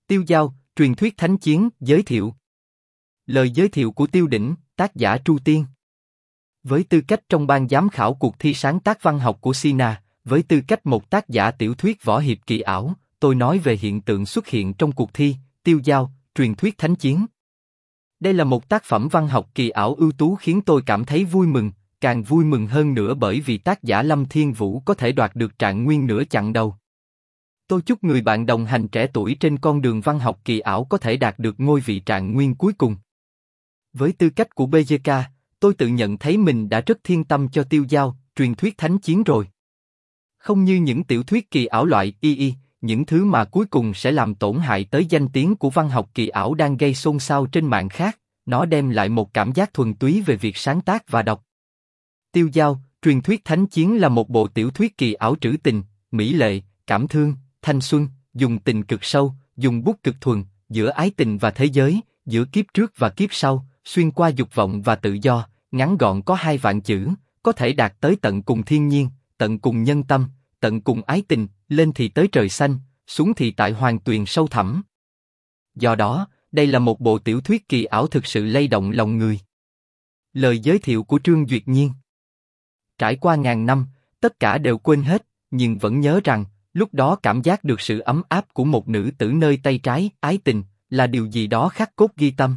Tiêu Dao, truyền thuyết thánh chiến, giới thiệu. Lời giới thiệu của Tiêu Đỉnh, tác giả Tru Tiên. Với tư cách trong ban giám khảo cuộc thi sáng tác văn học của Sina, với tư cách một tác giả tiểu thuyết võ hiệp kỳ ảo, tôi nói về hiện tượng xuất hiện trong cuộc thi, Tiêu Dao, truyền thuyết thánh chiến. Đây là một tác phẩm văn học kỳ ảo ưu tú khiến tôi cảm thấy vui mừng, càng vui mừng hơn nữa bởi vì tác giả Lâm Thiên Vũ có thể đoạt được trạng nguyên nửa chặng đầu. Tôi chúc người bạn đồng hành trẻ tuổi trên con đường văn học kỳ ảo có thể đạt được ngôi vị trạng nguyên cuối cùng. Với tư cách của BGK, tôi tự nhận thấy mình đã rất thiên tâm cho Tiêu Dao, truyền thuyết thánh chiến rồi. Không như những tiểu thuyết kỳ ảo loại những thứ mà cuối cùng sẽ làm tổn hại tới danh tiếng của văn học kỳ ảo đang gây xôn xao trên mạng khác, nó đem lại một cảm giác thuần túy về việc sáng tác và đọc. Tiêu Dao, truyền thuyết thánh chiến là một bộ tiểu thuyết kỳ ảo trữ tình, mỹ lệ, cảm thương, thanh xuân, dùng tình cực sâu, dùng bút cực thuần, giữa ái tình và thế giới, giữa kiếp trước và kiếp sau, xuyên qua dục vọng và tự do, ngắn gọn có 2 vạn chữ, có thể đạt tới tận cùng thiên nhiên, tận cùng nhân tâm, tận cùng ái tình, lên thì tới trời xanh, xuống thì tại hoàng tuyền sâu thẳm. Do đó, đây là một bộ tiểu thuyết kỳ ảo thực sự lay động lòng người. Lời giới thiệu của Trương Duyệt Nhiên. Trải qua ngàn năm, tất cả đều quên hết, nhưng vẫn nhớ rằng, lúc đó cảm giác được sự ấm áp của một nữ tử nơi tay trái, ái tình, là điều gì đó khắc cốt ghi tâm.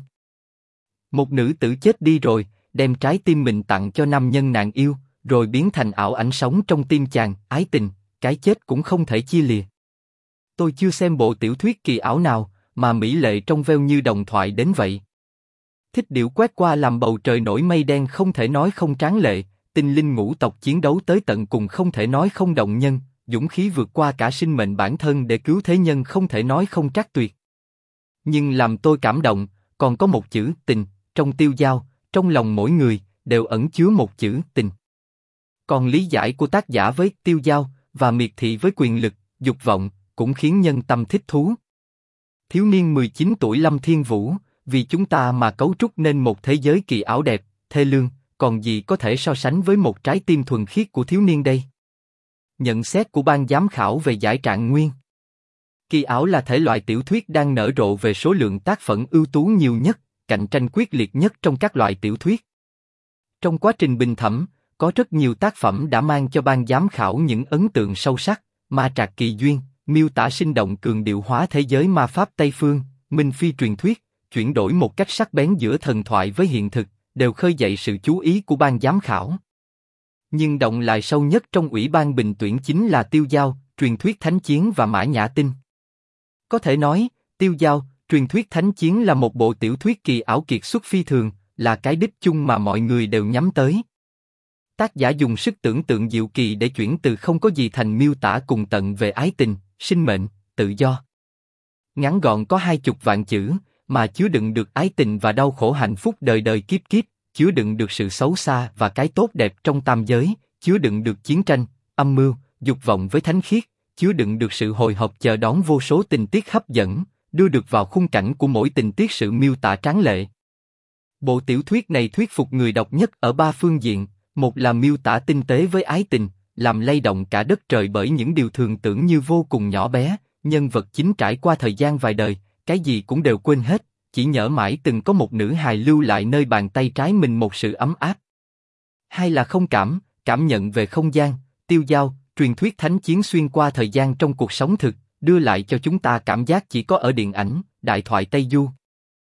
Một nữ tử chết đi rồi, đem trái tim mình tặng cho nam nhân nàng yêu, rồi biến thành ảo ảnh sống trong tim chàng, ái tình, cái chết cũng không thể chia lìa. Tôi chưa xem bộ tiểu thuyết kỳ ảo nào, mà mỹ lệ trong veo như đồng thoại đến vậy. Thích điệu quét qua làm bầu trời nổi mây đen không thể nói không tráng lệ, tinh linh ngũ tộc chiến đấu tới tận cùng không thể nói không động nhân, dũng khí vượt qua cả sinh mệnh bản thân để cứu thế nhân không thể nói không trắc tuyệt. Nhưng làm tôi cảm động, còn có một chữ tình, trong Tiêu Dao, trong lòng mỗi người, đều ẩn chứa một chữ tình. Còn lý giải của tác giả với Tiêu Dao, và miệt thị với quyền lực, dục vọng, cũng khiến nhân tâm thích thú. Thiếu niên 19 tuổi Lâm Thiên Vũ, vì chúng ta mà cấu trúc nên một thế giới kỳ ảo đẹp, thê lương, còn gì có thể so sánh với một trái tim thuần khiết của thiếu niên đây? Nhận xét của ban giám khảo về giải trạng nguyên. Kỳ ảo là thể loại tiểu thuyết đang nở rộ về số lượng tác phẩm ưu tú nhiều nhất, cạnh tranh quyết liệt nhất trong các loại tiểu thuyết. Trong quá trình bình thẩm, có rất nhiều tác phẩm đã mang cho ban giám khảo những ấn tượng sâu sắc, ma trạc kỳ duyên, miêu tả sinh động cường điệu hóa thế giới ma pháp Tây phương, minh phi truyền thuyết, chuyển đổi một cách sắc bén giữa thần thoại với hiện thực, đều khơi dậy sự chú ý của ban giám khảo. Nhưng động lại sâu nhất trong ủy ban bình tuyển chính là Tiêu Dao, truyền thuyết thánh chiến và Mã Nhã Tinh. Có thể nói, Tiêu Dao, truyền thuyết thánh chiến là một bộ tiểu thuyết kỳ ảo kiệt xuất phi thường, là cái đích chung mà mọi người đều nhắm tới. Tác giả dùng sức tưởng tượng diệu kỳ để chuyển từ không có gì thành miêu tả cùng tận về ái tình, sinh mệnh, tự do. Ngắn gọn có 20 vạn chữ, mà chứa đựng được ái tình và đau khổ hạnh phúc đời đời kiếp kiếp, chứa đựng được sự xấu xa và cái tốt đẹp trong tam giới, chứa đựng được chiến tranh, âm mưu, dục vọng với thánh khiết, chứa đựng được sự hồi hộp chờ đón vô số tình tiết hấp dẫn, đưa được vào khung cảnh của mỗi tình tiết sự miêu tả tráng lệ. Bộ tiểu thuyết này thuyết phục người đọc nhất ở 3 phương diện, một là miêu tả tinh tế với ái tình, làm lay động cả đất trời bởi những điều thường tưởng như vô cùng nhỏ bé, nhân vật chính trải qua thời gian vài đời, cái gì cũng đều quên hết, chỉ nhớ mãi từng có một nữ hài lưu lại nơi bàn tay trái mình một sự ấm áp. Hai là không cảm, cảm nhận về không gian, Tiêu Dao, truyền thuyết thánh chiến xuyên qua thời gian trong cuộc sống thực, đưa lại cho chúng ta cảm giác chỉ có ở điện ảnh, đại thoại Tây Du.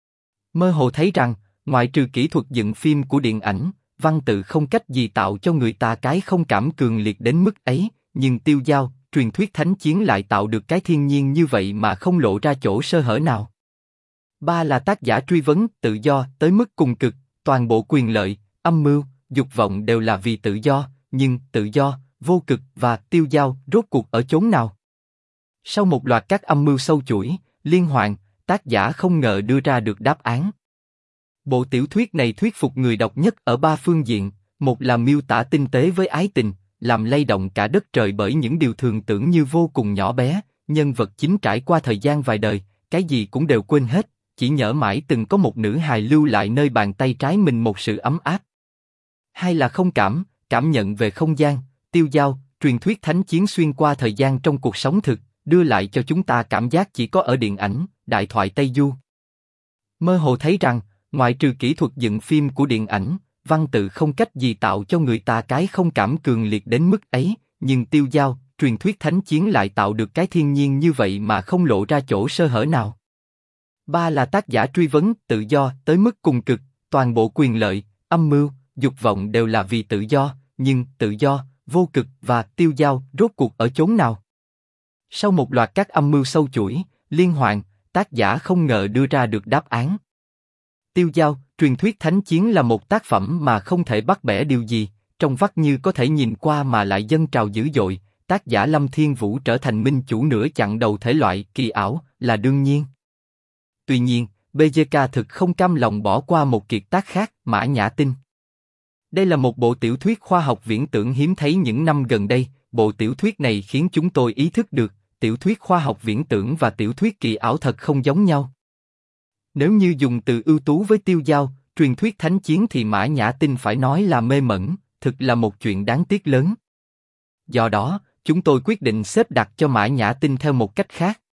Mơ hồ thấy rằng, ngoại trừ kỹ thuật dựng phim của điện ảnh, văn tự không cách gì tạo cho người ta cái không cảm cường liệt đến mức ấy, nhưng Tiêu Dao, truyền thuyết thánh chiến lại tạo được cái thiên nhiên như vậy mà không lộ ra chỗ sơ hở nào. Ba là tác giả truy vấn tự do tới mức cùng cực, toàn bộ quyền lợi, âm mưu, dục vọng đều là vì tự do, nhưng tự do, vô cực và Tiêu Dao rốt cuộc ở chốn nào? Sau một loạt các âm mưu sâu chuỗi, liên hoàn, tác giả không ngờ đưa ra được đáp án. Bộ tiểu thuyết này thuyết phục người đọc nhất ở 3 phương diện, một là miêu tả tinh tế với ái tình, làm lay động cả đất trời bởi những điều thường tưởng như vô cùng nhỏ bé, nhân vật chính trải qua thời gian vài đời, cái gì cũng đều quên hết, chỉ nhớ mãi từng có một nữ hài lưu lại nơi bàn tay trái mình một sự ấm áp. Hai là không cảm, cảm nhận về không gian, Tiêu Dao, truyền thuyết thánh chiến xuyên qua thời gian trong cuộc sống thực, đưa lại cho chúng ta cảm giác chỉ có ở điện ảnh, đại thoại Tây Du. Mơ hồ thấy rằng, ngoại trừ kỹ thuật dựng phim của điện ảnh, văn tự không cách gì tạo cho người ta cái không cảm cường liệt đến mức ấy, nhưng Tiêu Dao, truyền thuyết thánh chiến lại tạo được cái thiên nhiên như vậy mà không lộ ra chỗ sơ hở nào. Ba là tác giả truy vấn tự do tới mức cùng cực, toàn bộ quyền lợi, âm mưu, dục vọng đều là vì tự do, nhưng tự do, vô cực và Tiêu Dao rốt cuộc ở chốn nào? Sau một loạt các âm mưu sâu chuỗi, liên hoàn, tác giả không ngờ đưa ra được đáp án. Tiêu Dao, truyền thuyết thánh chiến là một tác phẩm mà không thể bắt bẻ điều gì, trong vắt như có thể nhìn qua mà lại dâng trào dữ dội. Tác giả Lâm Thiên Vũ trở thành minh chủ nửa chặng đầu thể loại kỳ ảo là đương nhiên. Tuy nhiên, BJK thực không cam lòng bỏ qua một kiệt tác khác, Mã Nhã Tinh. Đây là một bộ tiểu thuyết khoa học viễn tưởng hiếm thấy những năm gần đây. Bộ tiểu thuyết này khiến chúng tôi ý thức được, tiểu thuyết khoa học viễn tưởng và tiểu thuyết kỳ ảo thật không giống nhau. Nếu như dùng từ ưu tú với Tiêu Dao, truyền thuyết thánh chiến thì Mã Nhã Tinh phải nói là mê mẩn, thực là một chuyện đáng tiếc lớn. Do đó, chúng tôi quyết định xếp đặt cho Mã Nhã Tinh theo một cách khác.